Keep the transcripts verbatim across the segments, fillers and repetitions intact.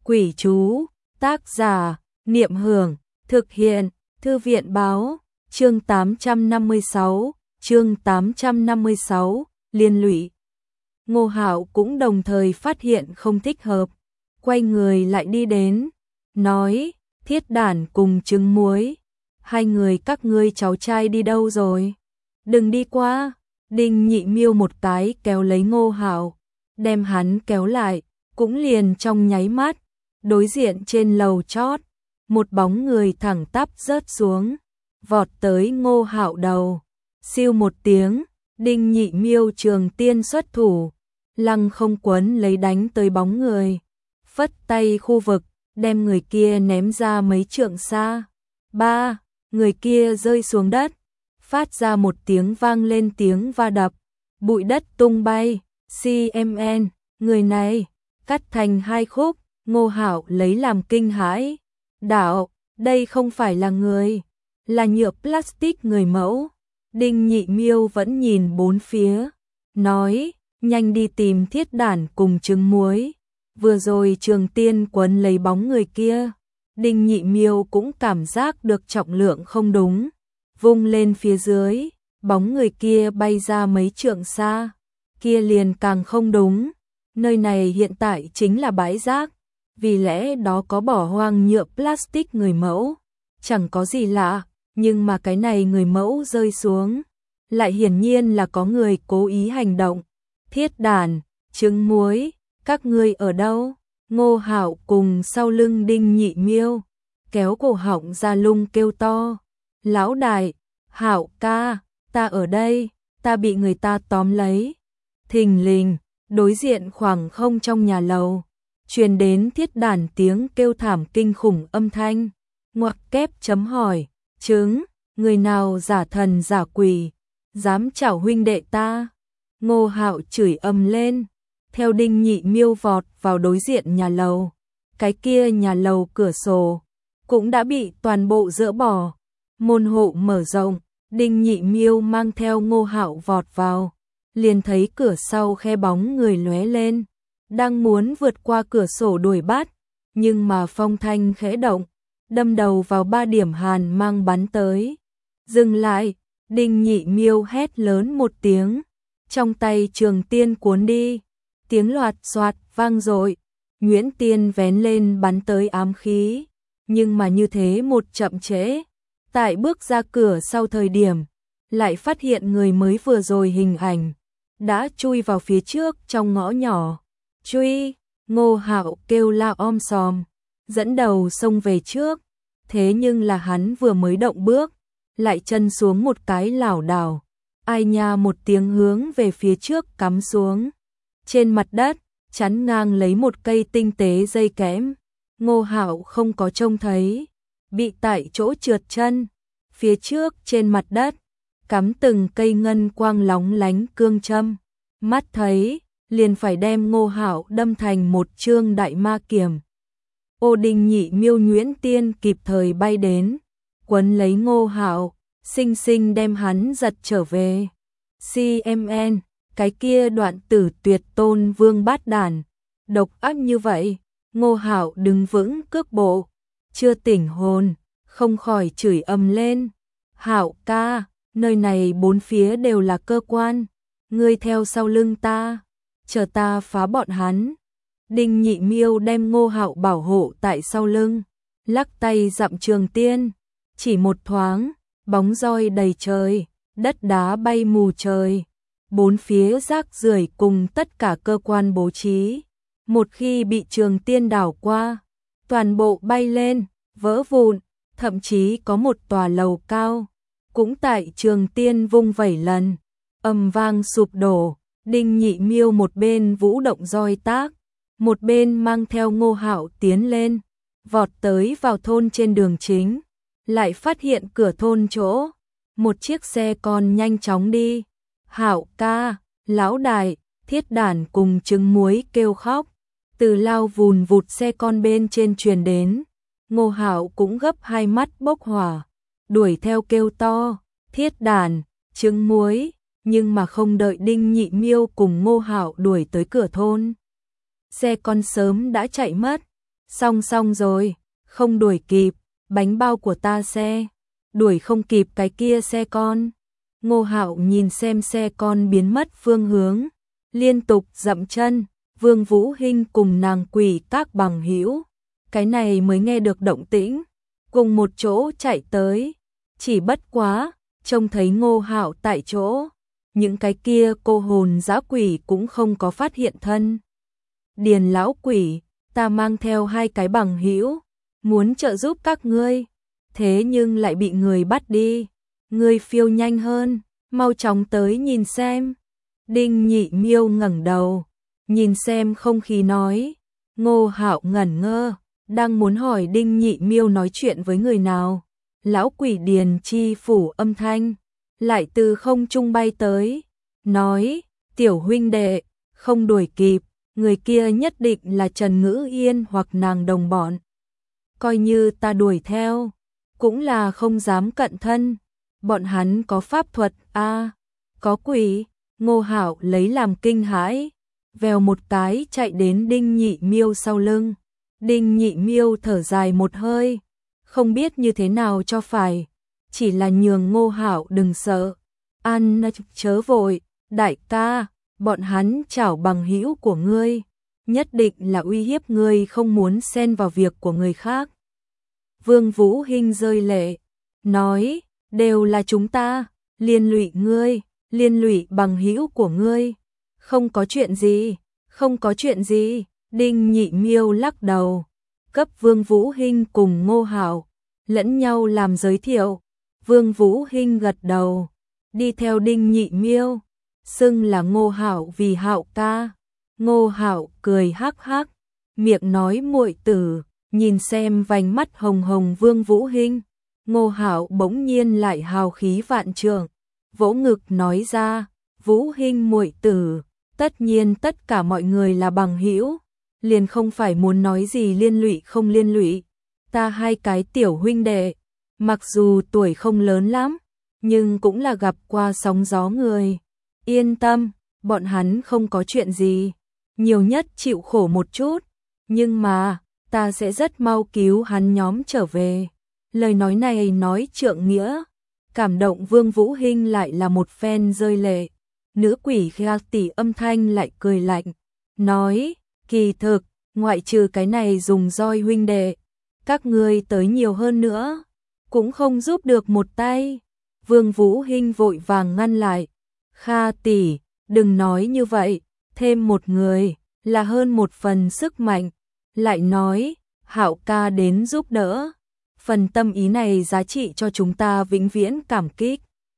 Quỷ chú, tác giả, Niệm Hưởng, thực hiện, Thư viện báo, chương tám trăm năm mươi sáu, chương tám trăm năm mươi sáu, liên lụy. Ngô Hạo cũng đồng thời phát hiện không thích hợp, quay người lại đi đến, nói, Thiết Đản cùng trứng muối, hai người các ngươi cháu trai đi đâu rồi? Đừng đi qua. Đinh Nhị Miêu một cái kéo lấy Ngô Hạo, đem hắn kéo lại, cũng liền trong nháy mắt, đối diện trên lầu chót, một bóng người thẳng tắp rớt xuống, vọt tới Ngô Hạo đầu. Siêu một tiếng, Đinh Nhị Miêu trường tiên xuất thủ, lăng không quấn lấy đánh tới bóng người, phất tay khu vực, đem người kia ném ra mấy trượng xa. Ba, người kia rơi xuống đất, phát ra một tiếng vang lên tiếng va đập, bụi đất tung bay, xê em en, người này, cắt thành hai khúc. Ngô Hạo lấy làm kinh hãi, đạo, đây không phải là người, là nhựa plastic người mẫu. Đinh Nhị Miêu vẫn nhìn bốn phía, nói, nhanh đi tìm Thiết Đản cùng trứng muối. Vừa rồi trường tiên quấn lấy bóng người kia, Đinh Nhị Miêu cũng cảm giác được trọng lượng không đúng, vung lên phía dưới, bóng người kia bay ra mấy trượng xa, kia liền càng không đúng, nơi này hiện tại chính là bãi rác, vì lẽ đó có bỏ hoang nhựa plastic người mẫu, chẳng có gì lạ, nhưng mà cái này người mẫu rơi xuống, lại hiển nhiên là có người cố ý hành động. Thiết Đản, trứng muối, các ngươi ở đâu? Ngô Hạo cùng sau lưng Đinh Nhị Miêu, kéo cổ họng ra lung kêu to, lão đại, Hạo ca, ta ở đây, ta bị người ta tóm lấy. Thình lình, đối diện khoảng không trong nhà lầu, truyền đến Thiết Đản tiếng kêu thảm kinh khủng âm thanh, ngoặc kép chấm hỏi, trứng, người nào giả thần giả quỷ, dám chảo huynh đệ ta? Ngô Hạo chửi ầm lên, theo Đinh Nhị Miêu vọt vào đối diện nhà lầu, cái kia nhà lầu cửa sổ cũng đã bị toàn bộ dỡ bỏ, môn hộ mở rộng, Đinh Nhị Miêu mang theo Ngô Hạo vọt vào, liền thấy cửa sau khe bóng người lóe lên, đang muốn vượt qua cửa sổ đuổi bắt, nhưng mà phong thanh khẽ động, đâm đầu vào ba điểm hàn mang bắn tới. Dừng lại, Đinh Nhị Miêu hét lớn một tiếng, trong tay trường tiên cuốn đi, tiếng loạt xoạt vang dội, nhuyễn tiên vén lên bắn tới ám khí, nhưng mà như thế một chậm trễ, tại bước ra cửa sau thời điểm, lại phát hiện người mới vừa rồi hình ảnh, đã chui vào phía trước trong ngõ nhỏ. Truy, Ngô Hạo kêu la om sòm, dẫn đầu xông về trước, thế nhưng là hắn vừa mới động bước, lại chân xuống một cái lảo đảo, ai nha một tiếng hướng về phía trước cắm xuống. Trên mặt đất, chắn ngang lấy một cây tinh tế dây kẽm, Ngô Hạo không có trông thấy, bị tại chỗ trượt chân, phía trước trên mặt đất, cắm từng cây ngân quang lóng lánh cương châm, mắt thấy, liền phải đem Ngô Hạo đâm thành một chương đại ma kiếm. Ô Đinh Nhị Miêu nhuyễn tiên kịp thời bay đến, quấn lấy Ngô Hạo, xinh xinh đem hắn giật trở về. xê em en, cái kia đoạn tử tuyệt tôn vương bát đản, độc ác như vậy, Ngô Hạo đứng vững cước bộ, chưa tỉnh hồn, không khỏi chửi ầm lên. Hạo ca, nơi này bốn phía đều là cơ quan, ngươi theo sau lưng ta, chờ ta phá bọn hắn. Đinh Nhị Miêu đem Ngô Hạo bảo hộ tại sau lưng, lắc tay dặm trường tiên, chỉ một thoáng, bóng roi đầy trời, đất đá bay mù trời, bốn phía rác rưởi cùng tất cả cơ quan bố trí, một khi bị trường tiên đảo qua, toàn bộ bay lên, vỡ vụn, thậm chí có một tòa lầu cao, cũng tại trường tiên vung vẩy lần, ầm vang sụp đổ. Đinh Nhị Miêu một bên vũ động roi tác, một bên mang theo Ngô Hạo tiến lên, vọt tới vào thôn trên đường chính, lại phát hiện cửa thôn chỗ, một chiếc xe con nhanh chóng đi. Hạo ca, lão đại, Thiết Đản cùng trứng muối kêu khóc, từ lao vùn vụt xe con bên trên truyền đến, Ngô Hạo cũng gấp hai mắt bốc hỏa, đuổi theo kêu to, Thiết Đản, trứng muối. Nhưng mà không đợi Đinh Nhị Miêu cùng Ngô Hạo đuổi tới cửa thôn, xe con sớm đã chạy mất. Xong xong rồi, không đuổi kịp, bánh bao của ta xe, đuổi không kịp cái kia xe con. Ngô Hạo nhìn xem xe con biến mất phương hướng, liên tục dậm chân. Vương Vũ Hinh cùng nàng quỷ các bằng hữu, cái này mới nghe được động tĩnh, cùng một chỗ chạy tới. Chỉ bất quá, trông thấy Ngô Hạo tại chỗ, những cái kia cô hồn dã quỷ cũng không có phát hiện thân. Điền lão quỷ, ta mang theo hai cái bằng hữu, muốn trợ giúp các ngươi, thế nhưng lại bị người bắt đi. Ngươi phiêu nhanh hơn, mau chóng tới nhìn xem. Đinh Nhị Miêu ngẩng đầu, nhìn xem không khí nói. Ngô Hạo ngẩn ngơ, đang muốn hỏi Đinh Nhị Miêu nói chuyện với người nào. Lão quỷ Điền chi phủ âm thanh lại từ không trung bay tới, nói: tiểu huynh đệ, không đuổi kịp, người kia nhất định là Trần Ngữ Yên hoặc nàng đồng bọn. Coi như ta đuổi theo, cũng là không dám cận thân, bọn hắn có pháp thuật a, à, có quỷ. Ngô Hạo lấy làm kinh hãi, vèo một cái chạy đến Đinh Nhị Miêu sau lưng. Đinh Nhị Miêu thở dài một hơi, không biết như thế nào cho phải, chỉ là nhường Ngô Hạo đừng sợ. An chớ vội, đại ca, bọn hắn chảo bằng hữu của ngươi, nhất định là uy hiếp ngươi không muốn xen vào việc của người khác. Vương Vũ Hinh rơi lệ, nói: đều là chúng ta, liên lụy ngươi, liên lụy bằng hữu của ngươi. Không có chuyện gì, không có chuyện gì. Đinh Nhị Miêu lắc đầu, cấp Vương Vũ Hinh cùng Ngô Hạo lẫn nhau làm giới thiệu. Vương Vũ Hinh gật đầu, đi theo Đinh Nhị Miêu, xưng là Ngô Hạo vì Hạo ca. Ngô Hạo cười hắc hắc, miệng nói muội tử, nhìn xem vành mắt hồng hồng Vương Vũ Hinh. Ngô Hạo bỗng nhiên lại hào khí vạn trượng, vỗ ngực nói ra: Vũ Hinh muội tử, tất nhiên tất cả mọi người là bằng hữu, liền không phải muốn nói gì liên lụy không liên lụy. Ta hai cái tiểu huynh đệ, mặc dù tuổi không lớn lắm, nhưng cũng là gặp qua sóng gió người. Yên tâm, bọn hắn không có chuyện gì, nhiều nhất chịu khổ một chút, nhưng mà ta sẽ rất mau cứu hắn nhóm trở về. Lời nói này nói trượng nghĩa, cảm động Vương Vũ Hinh lại là một phen rơi lệ. Nữ quỷ Kha tỷ âm thanh lại cười lạnh, nói: kỳ thực, ngoại trừ cái này dùng roi huynh đệ, các ngươi tới nhiều hơn nữa, cũng không giúp được một tay. Vương Vũ Hinh vội vàng ngăn lại: Kha tỷ, đừng nói như vậy, thêm một người là hơn một phần sức mạnh. Lại nói: Hạo ca đến giúp đỡ, phần tâm ý này giá trị cho chúng ta vĩnh viễn cảm kích.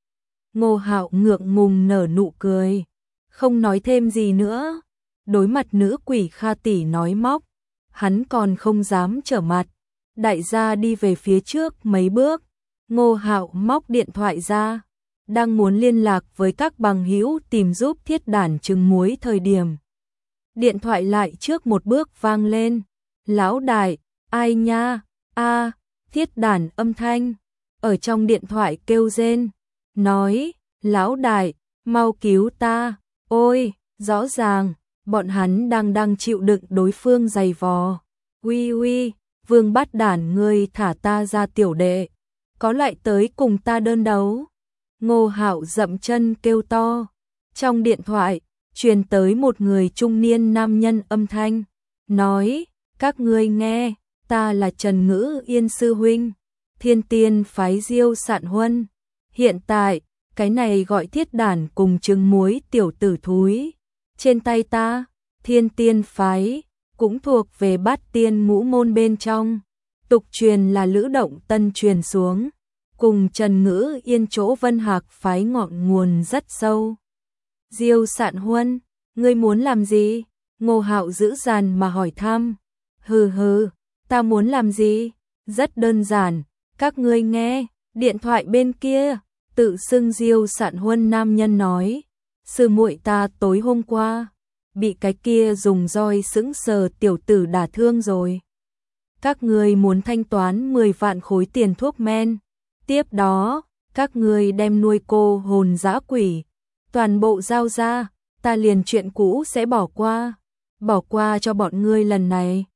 Ngô Hạo ngượng ngùng nở nụ cười, không nói thêm gì nữa. Đối mặt nữ quỷ Kha tỷ nói móc, hắn còn không dám trở mặt. Đại gia đi về phía trước mấy bước, Ngô Hạo móc điện thoại ra, đang muốn liên lạc với các bằng hữu tìm giúp Thiết Đản trứng muối thời điểm. Điện thoại lại trước một bước vang lên: lão đại, ai nha, a, Thiết Đản âm thanh, ở trong điện thoại kêu rên, nói: lão đại, mau cứu ta, ôi, rõ ràng, bọn hắn đang đang chịu đựng đối phương giày vò. Uy uy, Vương Bát Đản ngươi thả ta ra tiểu đệ, có lại tới cùng ta đơn đấu. Ngô Hạo dậm chân kêu to, trong điện thoại truyền tới một người trung niên nam nhân âm thanh, nói: các ngươi nghe, ta là Trần Ngữ Yên sư huynh, Thiên Tiên phái Diêu Sạn Huân. Hiện tại, cái này gọi Thiết Đản cùng trứng muối tiểu tử thúi trên tay ta, Thiên Tiên phái cũng thuộc về Bát Tiên ngũ môn bên trong, tục truyền là Lữ Động Tân truyền xuống, cùng Trần Ngữ Yên chỗ Vân Hạc phái ngọn nguồn rất sâu. Diêu Sạn Huân, ngươi muốn làm gì? Ngô Hạo dữ dằn mà hỏi thăm. Hừ hừ, ta muốn làm gì? Rất đơn giản, các ngươi nghe. Điện thoại bên kia, tự xưng Diêu Sạn Huân nam nhân nói: sư muội ta tối hôm qua bị cái kia dùng roi sững sờ tiểu tử đả thương rồi. Các ngươi muốn thanh toán mười vạn khối tiền thuốc men, tiếp đó các ngươi đem nuôi cô hồn dã quỷ toàn bộ giao ra, ta liền chuyện cũ sẽ bỏ qua, bỏ qua cho bọn ngươi lần này.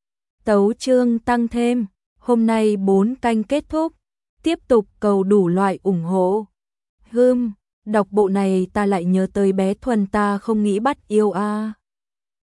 tấu chương tăng thêm, hôm nay bốn canh kết thúc, tiếp tục cầu đủ loại ủng hộ. Hưm, đọc bộ này ta lại nhớ tới bé Thuần ta không nghĩ bắt yêu a. À.